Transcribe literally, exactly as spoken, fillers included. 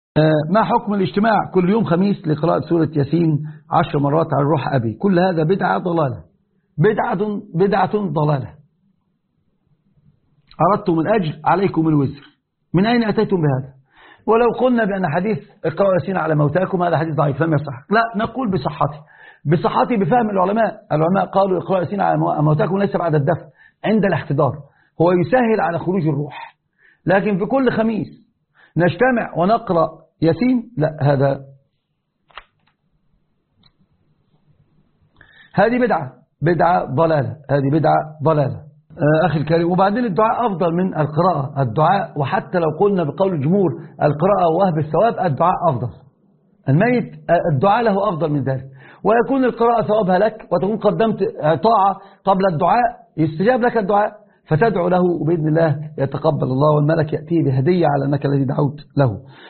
ما حكم الاجتماع كل يوم خميس لقراءة سورة ياسين عشر مرات على الروح أبي؟ كل هذا بدعة ضلالة، بدعة بدعة ضلالة. أردتم الأجر عليكم الوزر، من أين أتيتم بهذا؟ ولو قلنا بأن حديث اقرأوا ياسين على موتاكم هذا حديث ضعيف لم يصح، لا نقول بصحته بصحته بفهم العلماء. العلماء قالوا اقرأوا ياسين على موتاكم ليس بعد الدفن، عند الاحتضار، هو يسهل على خروج الروح. لكن في كل خميس نجتمع ونقرأ ياسين، لا، هذا هذه بدعة بدعة ضلالة، هذه بدعة ضلالة أخي الكريم. وبعدين الدعاء أفضل من القراءة، الدعاء وحتى لو قلنا بقول الجمهور القراءة وهب الثواب، الدعاء أفضل، الميت الدعاء له أفضل من ذلك، ويكون القراءة ثوابها لك وتكون قدمت طاعة قبل الدعاء، يستجاب لك الدعاء فتدعو له وبإذن الله يتقبل الله، والملك يأتيه بهدية على أنك الذي دعوت له.